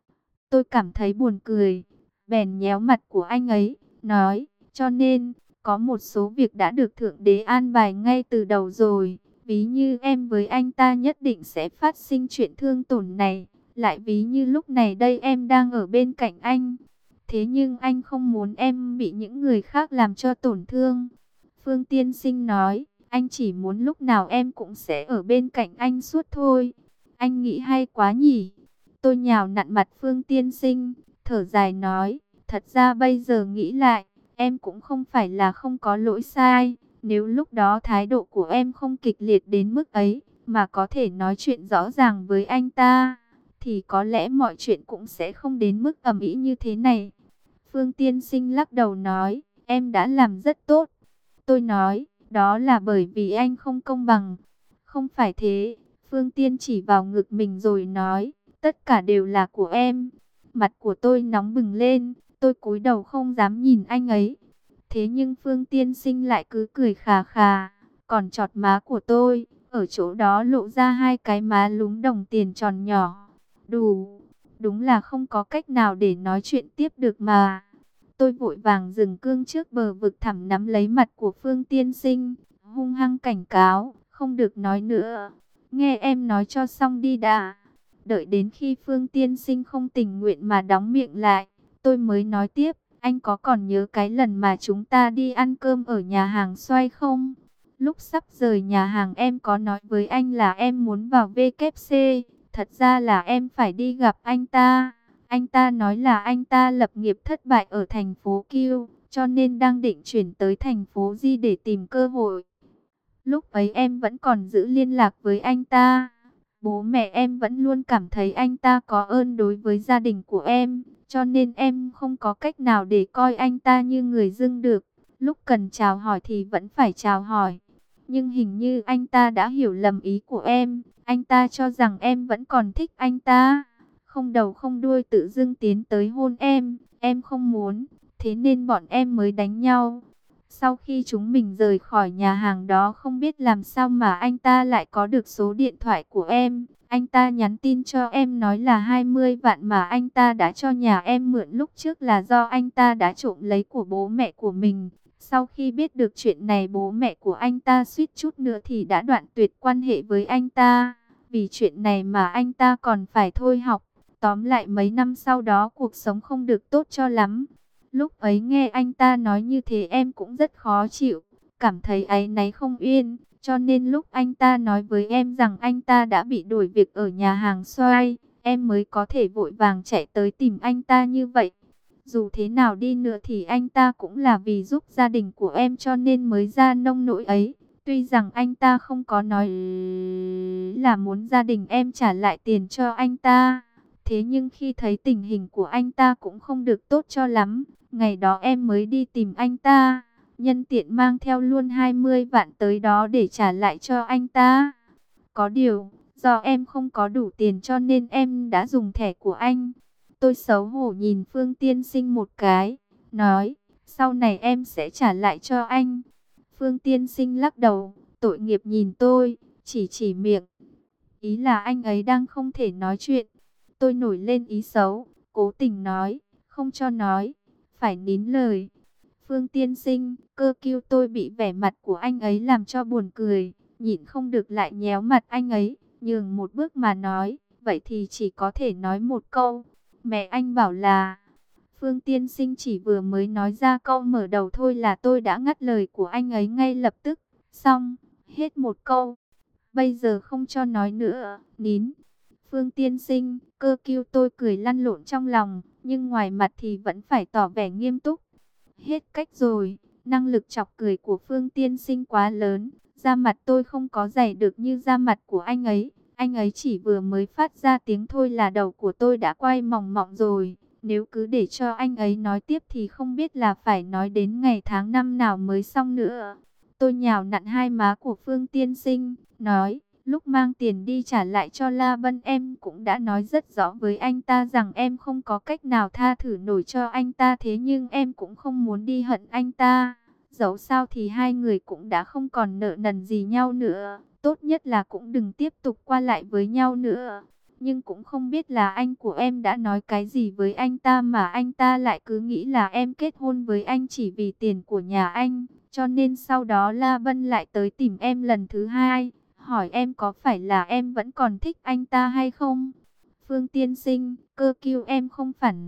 Tôi cảm thấy buồn cười, bèn nhéo mặt của anh ấy, nói, cho nên, có một số việc đã được Thượng Đế an bài ngay từ đầu rồi. Ví như em với anh ta nhất định sẽ phát sinh chuyện thương tổn này. Lại ví như lúc này đây em đang ở bên cạnh anh. Thế nhưng anh không muốn em bị những người khác làm cho tổn thương. Phương Tiên Sinh nói, anh chỉ muốn lúc nào em cũng sẽ ở bên cạnh anh suốt thôi. Anh nghĩ hay quá nhỉ? Tôi nhào nặn mặt Phương Tiên Sinh, thở dài nói, thật ra bây giờ nghĩ lại, em cũng không phải là không có lỗi sai. Nếu lúc đó thái độ của em không kịch liệt đến mức ấy, mà có thể nói chuyện rõ ràng với anh ta, thì có lẽ mọi chuyện cũng sẽ không đến mức ầm ĩ như thế này. Phương Tiên Sinh lắc đầu nói, em đã làm rất tốt. Tôi nói, đó là bởi vì anh không công bằng. Không phải thế, Phương Tiên chỉ vào ngực mình rồi nói, tất cả đều là của em. Mặt của tôi nóng bừng lên, tôi cúi đầu không dám nhìn anh ấy. Thế nhưng Phương Tiên Sinh lại cứ cười khà khà, còn chọt má của tôi, ở chỗ đó lộ ra hai cái má lúm đồng tiền tròn nhỏ. Đủ, đúng là không có cách nào để nói chuyện tiếp được mà. Tôi vội vàng dừng cương trước bờ vực thẳm nắm lấy mặt của Phương Tiên Sinh, hung hăng cảnh cáo, không được nói nữa. Nghe em nói cho xong đi đã. Đợi đến khi Phương Tiên Sinh không tình nguyện mà đóng miệng lại, tôi mới nói tiếp, anh có còn nhớ cái lần mà chúng ta đi ăn cơm ở nhà hàng Xoay không? Lúc sắp rời nhà hàng em có nói với anh là em muốn vào vê kép xê, thật ra là em phải đi gặp anh ta. Anh ta nói là anh ta lập nghiệp thất bại ở thành phố Kiêu, cho nên đang định chuyển tới thành phố Di để tìm cơ hội. Lúc ấy em vẫn còn giữ liên lạc với anh ta. Bố mẹ em vẫn luôn cảm thấy anh ta có ơn đối với gia đình của em, cho nên em không có cách nào để coi anh ta như người dưng được. Lúc cần chào hỏi thì vẫn phải chào hỏi. Nhưng hình như anh ta đã hiểu lầm ý của em. Anh ta cho rằng em vẫn còn thích anh ta. Không đầu không đuôi tự dưng tiến tới hôn em. Em không muốn, thế nên bọn em mới đánh nhau. Sau khi chúng mình rời khỏi nhà hàng đó không biết làm sao mà anh ta lại có được số điện thoại của em. Anh ta nhắn tin cho em nói là hai mươi vạn mà anh ta đã cho nhà em mượn lúc trước là do anh ta đã trộm lấy của bố mẹ của mình. Sau khi biết được chuyện này bố mẹ của anh ta suýt chút nữa thì đã đoạn tuyệt quan hệ với anh ta. Vì chuyện này mà anh ta còn phải thôi học. Tóm lại mấy năm sau đó cuộc sống không được tốt cho lắm. Lúc ấy nghe anh ta nói như thế em cũng rất khó chịu, cảm thấy áy náy không yên. Cho nên lúc anh ta nói với em rằng anh ta đã bị đuổi việc ở nhà hàng Xoay, em mới có thể vội vàng chạy tới tìm anh ta như vậy. Dù thế nào đi nữa thì anh ta cũng là vì giúp gia đình của em cho nên mới ra nông nỗi ấy. Tuy rằng anh ta không có nói là muốn gia đình em trả lại tiền cho anh ta. Thế nhưng khi thấy tình hình của anh ta cũng không được tốt cho lắm, ngày đó em mới đi tìm anh ta. Nhân tiện mang theo luôn hai mươi vạn tới đó để trả lại cho anh ta. Có điều, do em không có đủ tiền cho nên em đã dùng thẻ của anh. Tôi xấu hổ nhìn Phương Tiên Sinh một cái, nói, sau này em sẽ trả lại cho anh. Phương Tiên Sinh lắc đầu, tội nghiệp nhìn tôi, chỉ chỉ miệng. Ý là anh ấy đang không thể nói chuyện. Tôi nổi lên ý xấu, cố tình nói, không cho nói, phải nín lời. Phương Tiên Sinh, cơ kiêu tôi bị vẻ mặt của anh ấy làm cho buồn cười, nhịn không được lại nhéo mặt anh ấy, nhường một bước mà nói, vậy thì chỉ có thể nói một câu, mẹ anh bảo là... Phương Tiên Sinh chỉ vừa mới nói ra câu mở đầu thôi là tôi đã ngắt lời của anh ấy ngay lập tức, xong, hết một câu, bây giờ không cho nói nữa, nín. Phương Tiên Sinh, cơ kiêu tôi cười lăn lộn trong lòng, nhưng ngoài mặt thì vẫn phải tỏ vẻ nghiêm túc. Hết cách rồi, Năng lực chọc cười của Phương Tiên Sinh quá lớn, da mặt tôi không có dày được như da mặt của anh ấy. Anh ấy chỉ vừa mới phát ra tiếng thôi là đầu của tôi đã quay mòng mọng rồi. Nếu cứ để cho anh ấy nói tiếp thì không biết là phải nói đến ngày tháng năm nào mới xong nữa. Tôi nhào nặn hai má của Phương Tiên Sinh, nói, lúc mang tiền đi trả lại cho La Bân em cũng đã nói rất rõ với anh ta rằng em không có cách nào tha thử nổi cho anh ta, thế nhưng em cũng không muốn đi hận anh ta. Dẫu sao thì hai người cũng đã không còn nợ nần gì nhau nữa, tốt nhất là cũng đừng tiếp tục qua lại với nhau nữa. Nhưng cũng không biết là anh của em đã nói cái gì với anh ta mà anh ta lại cứ nghĩ là em kết hôn với anh chỉ vì tiền của nhà anh. Cho nên sau đó La Bân lại tới tìm em lần thứ hai, hỏi em có phải là em vẫn còn thích anh ta hay không. Phương Tiên Sinh, cơ cứu em không phản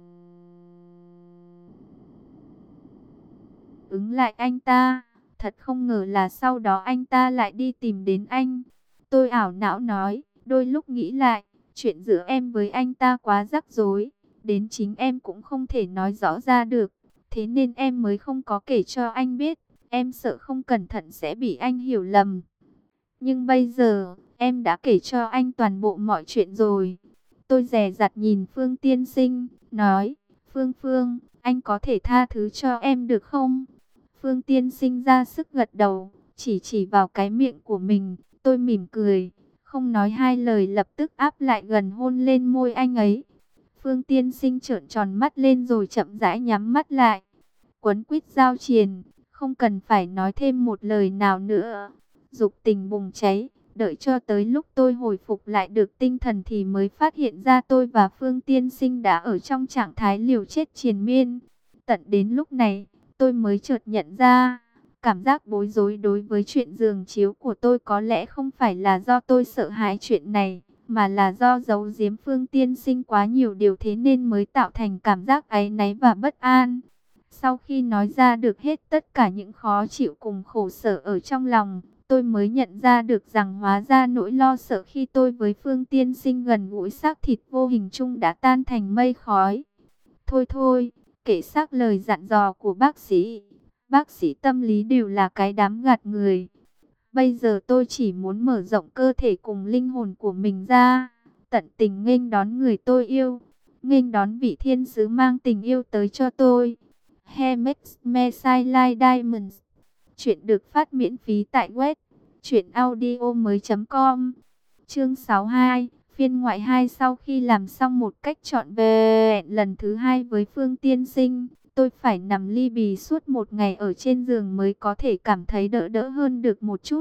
ứng lại anh ta. Thật không ngờ là sau đó anh ta lại đi tìm đến anh. Tôi ảo não nói, đôi lúc nghĩ lại, chuyện giữa em với anh ta quá rắc rối, đến chính em cũng không thể nói rõ ra được. Thế nên em mới không có kể cho anh biết, em sợ không cẩn thận sẽ bị anh hiểu lầm. Nhưng bây giờ, em đã kể cho anh toàn bộ mọi chuyện rồi. Tôi dè dặt nhìn Phương Tiên Sinh, nói, Phương Phương, anh có thể tha thứ cho em được không? Phương Tiên Sinh ra sức gật đầu, chỉ chỉ vào cái miệng của mình. Tôi mỉm cười, không nói hai lời lập tức áp lại gần hôn lên môi anh ấy. Phương Tiên Sinh trợn tròn mắt lên rồi chậm rãi nhắm mắt lại. Quấn quýt giao triền, không cần phải nói thêm một lời nào nữa. Dục tình bùng cháy, đợi cho tới lúc tôi hồi phục lại được tinh thần thì mới phát hiện ra tôi và Phương Tiên Sinh đã ở trong trạng thái liều chết triền miên. Tận đến lúc này, tôi mới chợt nhận ra, cảm giác bối rối đối với chuyện giường chiếu của tôi có lẽ không phải là do tôi sợ hãi chuyện này, mà là do giấu giếm Phương Tiên Sinh quá nhiều điều, thế nên mới tạo thành cảm giác áy náy và bất an. Sau khi nói ra được hết tất cả những khó chịu cùng khổ sở ở trong lòng, tôi mới nhận ra được rằng hóa ra nỗi lo sợ khi tôi với Phương Tiên Sinh gần gũi xác thịt vô hình chung đã tan thành mây khói. Thôi thôi, kể xác lời dặn dò của bác sĩ. Bác sĩ tâm lý đều là cái đám gạt người. Bây giờ tôi chỉ muốn mở rộng cơ thể cùng linh hồn của mình ra, tận tình nghênh đón người tôi yêu, nghênh đón vị thiên sứ mang tình yêu tới cho tôi. Hermes Messiah Diamonds. Chuyện được phát miễn phí tại web truyệnaudiomoi chấm com. Chương sáu mươi hai, phiên ngoại hai. Sau khi làm xong một cách trọn vẹn lần thứ hai với Phương Tiên Sinh, tôi phải nằm li bì suốt một ngày ở trên giường mới có thể cảm thấy đỡ đỡ hơn được một chút.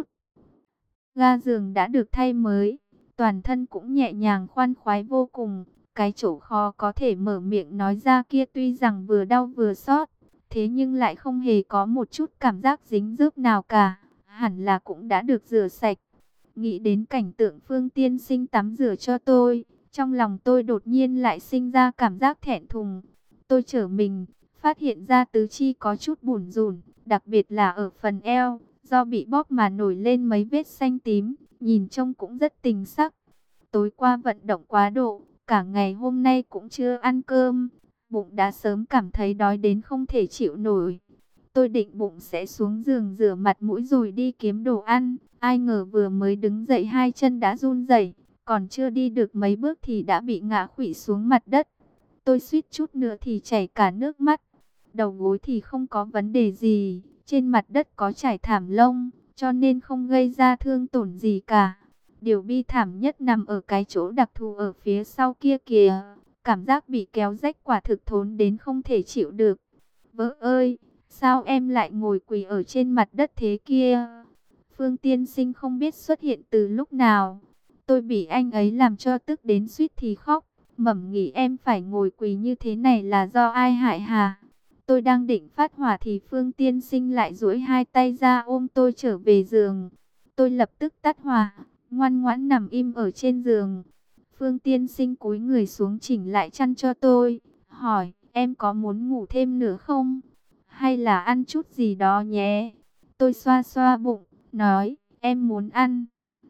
Ga giường đã được thay mới, toàn thân cũng nhẹ nhàng khoan khoái vô cùng. Cái chỗ khó có thể mở miệng nói ra kia tuy rằng vừa đau vừa xót, thế nhưng lại không hề có một chút cảm giác dính dớp nào cả, hẳn là cũng đã được rửa sạch. Nghĩ đến cảnh tượng Phương Tiên Sinh tắm rửa cho tôi, trong lòng tôi đột nhiên lại sinh ra cảm giác thẹn thùng. Tôi trở mình, phát hiện ra tứ chi có chút bủn rủn, đặc biệt là ở phần eo, do bị bóp mà nổi lên mấy vết xanh tím, nhìn trông cũng rất tình sắc. Tối qua vận động quá độ, cả ngày hôm nay cũng chưa ăn cơm, bụng đã sớm cảm thấy đói đến không thể chịu nổi. Tôi định bụng sẽ xuống giường rửa mặt mũi rồi đi kiếm đồ ăn, ai ngờ vừa mới đứng dậy hai chân đã run rẩy, còn chưa đi được mấy bước thì đã bị ngã khuỵu xuống mặt đất. Tôi suýt chút nữa thì chảy cả nước mắt. Đầu gối thì không có vấn đề gì, trên mặt đất có trải thảm lông, cho nên không gây ra thương tổn gì cả. Điều bi thảm nhất nằm ở cái chỗ đặc thù ở phía sau kia kìa. Cảm giác bị kéo rách quả thực thốn đến không thể chịu được. Vợ ơi, sao em lại ngồi quỳ ở trên mặt đất thế kia? Phương Tiên Sinh không biết xuất hiện từ lúc nào. Tôi bị anh ấy làm cho tức đến suýt thì khóc. Mẩm nghĩ em phải ngồi quỳ như thế này là do ai hại hả? Tôi đang định phát hỏa thì Phương Tiên Sinh lại duỗi hai tay ra ôm tôi trở về giường. Tôi lập tức tắt hỏa, ngoan ngoãn nằm im ở trên giường. Phương Tiên Sinh cúi người xuống chỉnh lại chăn cho tôi, hỏi, em có muốn ngủ thêm nữa không? Hay là ăn chút gì đó nhé? Tôi xoa xoa bụng, nói, em muốn ăn.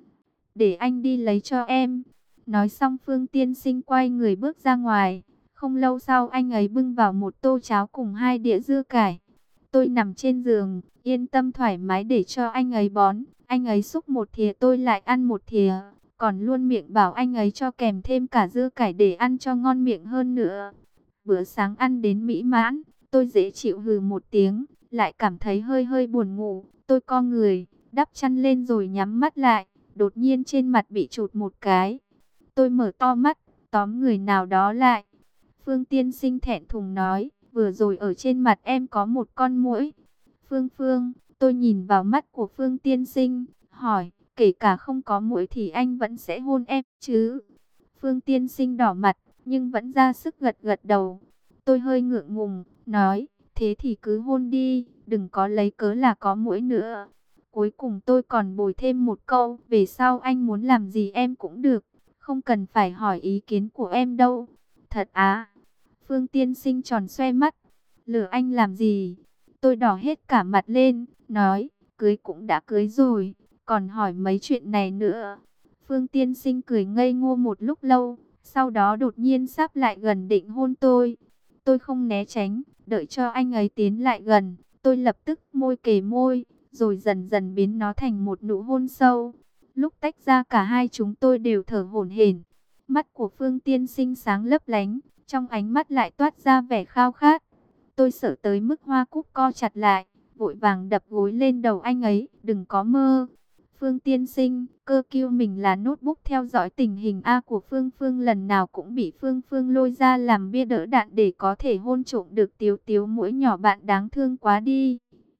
Để anh đi lấy cho em. Nói xong Phương Tiên Sinh quay người bước ra ngoài. Không lâu sau anh ấy bưng vào một tô cháo cùng hai đĩa dưa cải. Tôi nằm trên giường, yên tâm thoải mái để cho anh ấy bón. Anh ấy xúc một thìa tôi lại ăn một thìa. Còn luôn miệng bảo anh ấy cho kèm thêm cả dưa cải để ăn cho ngon miệng hơn nữa. Bữa sáng ăn đến mỹ mãn, tôi dễ chịu hừ một tiếng, lại cảm thấy hơi hơi buồn ngủ. Tôi co người, đắp chăn lên rồi nhắm mắt lại, đột nhiên trên mặt bị chụt một cái. Tôi mở to mắt, tóm người nào đó lại. Phương Tiên Sinh thẹn thùng nói, vừa rồi ở trên mặt em có một con muỗi. Phương Phương, tôi nhìn vào mắt của Phương Tiên Sinh, hỏi, kể cả không có muỗi thì anh vẫn sẽ hôn em chứ? Phương Tiên Sinh đỏ mặt, nhưng vẫn ra sức gật gật đầu. Tôi hơi ngượng ngùng, nói, thế thì cứ hôn đi, đừng có lấy cớ là có muỗi nữa. Cuối cùng tôi còn bồi thêm một câu, về sau anh muốn làm gì em cũng được, không cần phải hỏi ý kiến của em đâu. Thật á? Phương Tiên Sinh tròn xoe mắt, lừa anh làm gì? Tôi đỏ hết cả mặt lên, nói, cưới cũng đã cưới rồi, còn hỏi mấy chuyện này nữa. Phương Tiên Sinh cười ngây ngô một lúc lâu, sau đó đột nhiên sắp lại gần định hôn tôi. Tôi không né tránh, đợi cho anh ấy tiến lại gần, tôi lập tức môi kề môi, rồi dần dần biến nó thành một nụ hôn sâu. Lúc tách ra cả hai chúng tôi đều thở hổn hển. Mắt của Phương Tiên Sinh sáng lấp lánh, trong ánh mắt lại toát ra vẻ khao khát. Tôi sợ tới mức hoa cúc co chặt lại, vội vàng đập gối lên đầu anh ấy, đừng có mơ. Phương Tiên Sinh, cơ kiêu mình là notebook theo dõi tình hình A của Phương Phương lần nào cũng bị Phương Phương lôi ra làm bia đỡ đạn để có thể hôn trộm được Tiếu Tiếu mũi nhỏ bạn đáng thương quá đi.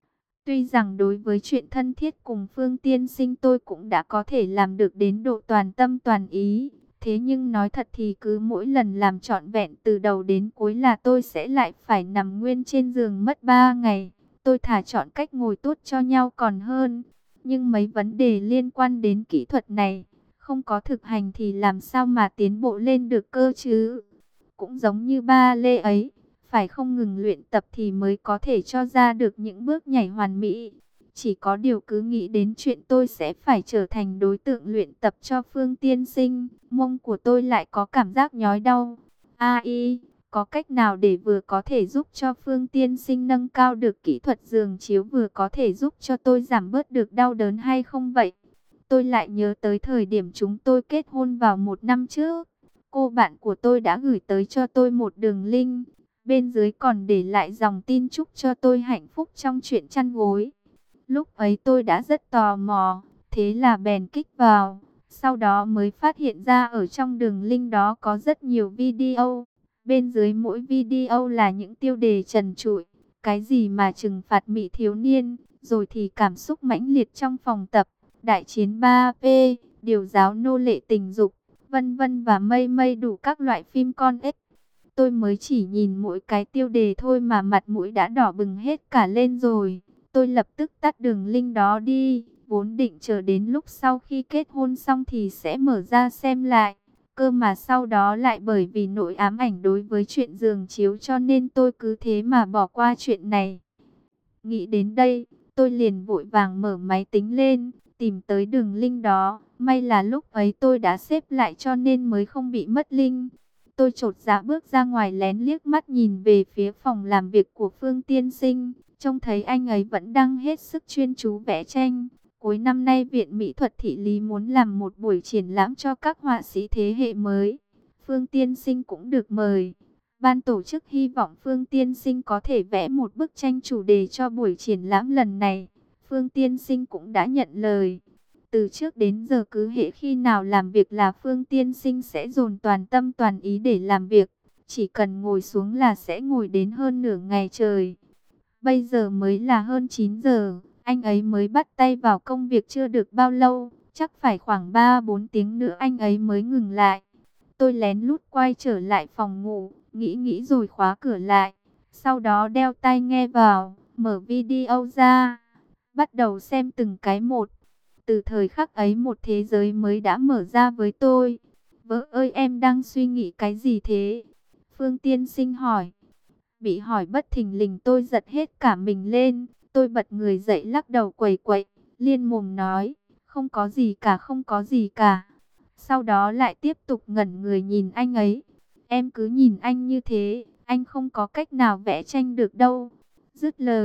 Tuy rằng đối với chuyện thân thiết cùng Phương Tiên Sinh tôi cũng đã có thể làm được đến độ toàn tâm toàn ý. Thế nhưng nói thật thì cứ mỗi lần làm trọn vẹn từ đầu đến cuối là tôi sẽ lại phải nằm nguyên trên giường mất ba ngày. Tôi thà chọn cách ngồi tốt cho nhau còn hơn. Nhưng mấy vấn đề liên quan đến kỹ thuật này, không có thực hành thì làm sao mà tiến bộ lên được cơ chứ? Cũng giống như ba lê ấy, phải không ngừng luyện tập thì mới có thể cho ra được những bước nhảy hoàn mỹ. Chỉ có điều cứ nghĩ đến chuyện tôi sẽ phải trở thành đối tượng luyện tập cho Phương Tiên Sinh, mông của tôi lại có cảm giác nhói đau. A y, có cách nào để vừa có thể giúp cho Phương Tiên Sinh nâng cao được kỹ thuật giường chiếu vừa có thể giúp cho tôi giảm bớt được đau đớn hay không vậy? Tôi lại nhớ tới thời điểm chúng tôi kết hôn vào một năm trước. Cô bạn của tôi đã gửi tới cho tôi một đường link. Bên dưới còn để lại dòng tin chúc cho tôi hạnh phúc trong chuyện chăn gối. Lúc ấy tôi đã rất tò mò, thế là bèn kích vào. Sau đó mới phát hiện ra ở trong đường link đó có rất nhiều video. Bên dưới mỗi video là những tiêu đề trần trụi. Cái gì mà trừng phạt mỹ thiếu niên, rồi thì cảm xúc mãnh liệt trong phòng tập, đại chiến ba P, điều giáo nô lệ tình dục, vân vân và mây mây đủ các loại phim con ếch. Tôi mới chỉ nhìn mỗi cái tiêu đề thôi mà mặt mũi đã đỏ bừng hết cả lên rồi. Tôi lập tức tắt đường link đó đi, vốn định chờ đến lúc sau khi kết hôn xong thì sẽ mở ra xem lại. Cơ mà sau đó lại bởi vì nỗi ám ảnh đối với chuyện giường chiếu cho nên tôi cứ thế mà bỏ qua chuyện này. Nghĩ đến đây, tôi liền vội vàng mở máy tính lên, tìm tới đường link đó. May là lúc ấy tôi đã xếp lại cho nên mới không bị mất link. Tôi chột dạ bước ra ngoài lén liếc mắt nhìn về phía phòng làm việc của Phương Tiên Sinh. Trông thấy anh ấy vẫn đang hết sức chuyên chú vẽ tranh. Cuối năm nay Viện Mỹ thuật Thị Lý muốn làm một buổi triển lãm cho các họa sĩ thế hệ mới. Phương Tiên Sinh cũng được mời. Ban tổ chức hy vọng Phương Tiên Sinh có thể vẽ một bức tranh chủ đề cho buổi triển lãm lần này. Phương Tiên Sinh cũng đã nhận lời. Từ trước đến giờ cứ hễ khi nào làm việc là Phương Tiên Sinh sẽ dồn toàn tâm toàn ý để làm việc. Chỉ cần ngồi xuống là sẽ ngồi đến hơn nửa ngày trời. Bây giờ mới là hơn chín giờ, anh ấy mới bắt tay vào công việc chưa được bao lâu. Chắc phải khoảng ba bốn tiếng nữa anh ấy mới ngừng lại. Tôi lén lút quay trở lại phòng ngủ, nghĩ nghĩ rồi khóa cửa lại. Sau đó đeo tai nghe vào, mở video ra, bắt đầu xem từng cái một. Từ thời khắc ấy một thế giới mới đã mở ra với tôi. Vợ ơi, em đang suy nghĩ cái gì thế? Phương Tiên Sinh hỏi. Bị hỏi bất thình lình tôi giật hết cả mình lên. Tôi bật người dậy lắc đầu quẩy quậy, liên mồm nói, không có gì cả, không có gì cả. Sau đó lại tiếp tục ngẩn người nhìn anh ấy. Em cứ nhìn anh như thế, anh không có cách nào vẽ tranh được đâu. Dứt lời,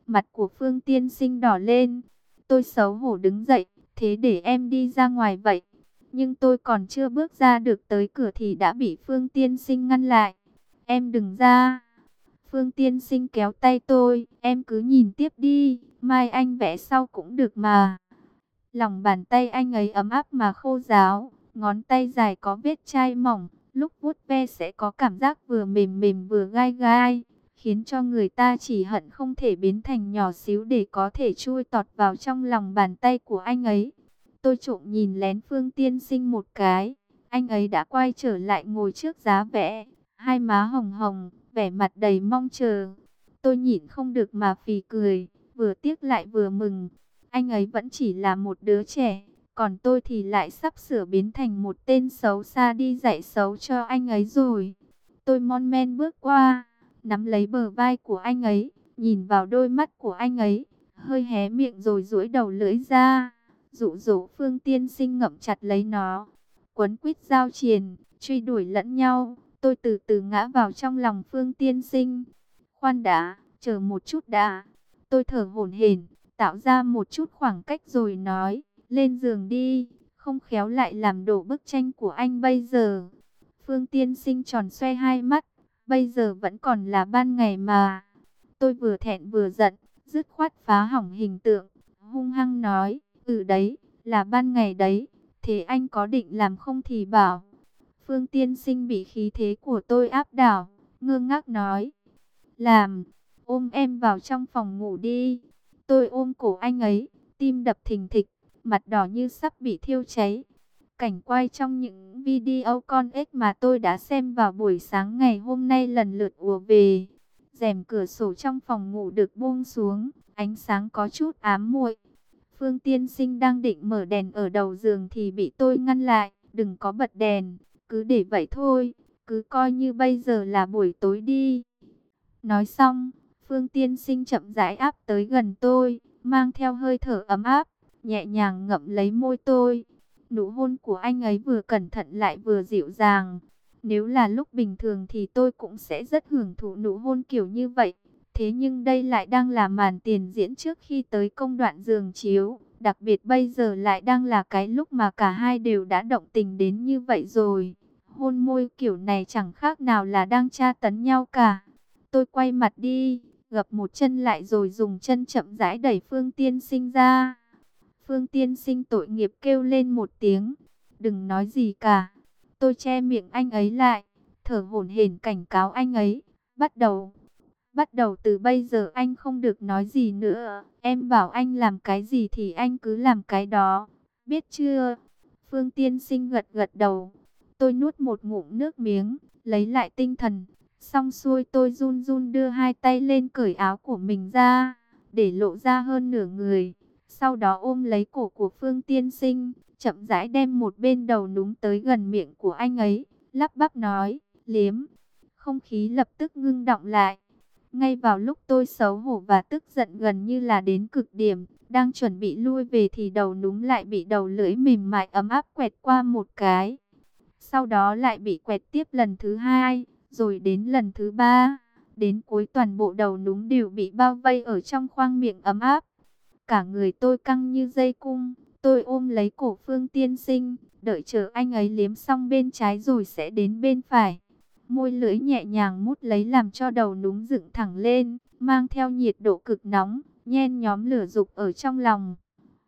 Mặt của Phương Tiên Sinh đỏ lên. Tôi xấu hổ đứng dậy, thế để em đi ra ngoài vậy. Nhưng tôi còn chưa bước ra được tới cửa thì đã bị Phương Tiên Sinh ngăn lại. Em đừng ra. Phương Tiên Sinh kéo tay tôi, em cứ nhìn tiếp đi, mai anh vẽ sau cũng được mà. Lòng bàn tay anh ấy ấm áp mà khô ráo, ngón tay dài có vết chai mỏng, lúc vuốt ve sẽ có cảm giác vừa mềm mềm vừa gai gai, khiến cho người ta chỉ hận không thể biến thành nhỏ xíu để có thể chui tọt vào trong lòng bàn tay của anh ấy. Tôi trộm nhìn lén Phương Tiên Sinh một cái, anh ấy đã quay trở lại ngồi trước giá vẽ, hai má hồng hồng, vẻ mặt đầy mong chờ. Tôi nhịn không được mà phì cười, vừa tiếc lại vừa mừng. Anh ấy vẫn chỉ là một đứa trẻ, còn tôi thì lại sắp sửa biến thành một tên xấu xa đi dạy xấu cho anh ấy rồi. Tôi mon men bước qua, nắm lấy bờ vai của anh ấy, nhìn vào đôi mắt của anh ấy, hơi hé miệng rồi duỗi đầu lưỡi ra, dụ dỗ Phương Tiên Sinh ngậm chặt lấy nó. Quấn quýt giao triền, truy đuổi lẫn nhau, tôi từ từ ngã vào trong lòng Phương Tiên Sinh. Khoan đã, chờ một chút đã. Tôi thở hổn hển, tạo ra một chút khoảng cách rồi nói, lên giường đi, không khéo lại làm đổ bức tranh của anh bây giờ. Phương Tiên Sinh tròn xoe hai mắt, bây giờ vẫn còn là ban ngày mà. Tôi vừa thẹn vừa giận, dứt khoát phá hỏng hình tượng, hung hăng nói, ừ đấy, là ban ngày đấy, thế anh có định làm không thì bảo. Phương Tiên Sinh bị khí thế của tôi áp đảo, ngơ ngác nói, làm, ôm em vào trong phòng ngủ đi. Tôi ôm cổ anh ấy, tim đập thình thịch, mặt đỏ như sắp bị thiêu cháy. Cảnh quay trong những video con ếch mà tôi đã xem vào buổi sáng ngày hôm nay lần lượt ùa về. Rèm cửa sổ trong phòng ngủ được buông xuống, ánh sáng có chút ám muội. Phương Tiên Sinh đang định mở đèn ở đầu giường thì bị tôi ngăn lại, đừng có bật đèn, cứ để vậy thôi, cứ coi như bây giờ là buổi tối đi. Nói xong, Phương Tiên Sinh chậm rãi áp tới gần tôi, mang theo hơi thở ấm áp, nhẹ nhàng ngậm lấy môi tôi. Nụ hôn của anh ấy vừa cẩn thận lại vừa dịu dàng. Nếu là lúc bình thường thì tôi cũng sẽ rất hưởng thụ nụ hôn kiểu như vậy. Thế nhưng đây lại đang là màn tiền diễn trước khi tới công đoạn giường chiếu. Đặc biệt bây giờ lại đang là cái lúc mà cả hai đều đã động tình đến như vậy rồi. Hôn môi kiểu này chẳng khác nào là đang tra tấn nhau cả. Tôi quay mặt đi, gập một chân lại rồi dùng chân chậm rãi đẩy Phương Tiên Sinh ra. Phương Tiên Sinh tội nghiệp kêu lên một tiếng, đừng nói gì cả. Tôi che miệng anh ấy lại, thở hổn hển cảnh cáo anh ấy, bắt đầu. Bắt đầu từ bây giờ anh không được nói gì nữa, em bảo anh làm cái gì thì anh cứ làm cái đó, biết chưa? Phương Tiên Sinh gật gật đầu, tôi nuốt một ngụm nước miếng, lấy lại tinh thần. Xong xuôi tôi run run đưa hai tay lên cởi áo của mình ra, để lộ ra hơn nửa người. Sau đó ôm lấy cổ của Phương Tiên Sinh, chậm rãi đem một bên đầu núm tới gần miệng của anh ấy, lắp bắp nói, liếm. Không khí lập tức ngưng đọng lại. Ngay vào lúc tôi xấu hổ và tức giận gần như là đến cực điểm, đang chuẩn bị lui về thì đầu núm lại bị đầu lưỡi mềm mại ấm áp quẹt qua một cái. Sau đó lại bị quẹt tiếp lần thứ hai, rồi đến lần thứ ba. Đến cuối toàn bộ đầu núm đều bị bao vây ở trong khoang miệng ấm áp. Cả người tôi căng như dây cung, tôi ôm lấy cổ Phương Tiên Sinh, đợi chờ anh ấy liếm xong bên trái rồi sẽ đến bên phải. Môi lưỡi nhẹ nhàng mút lấy làm cho đầu núm dựng thẳng lên, mang theo nhiệt độ cực nóng, nhen nhóm lửa dục ở trong lòng.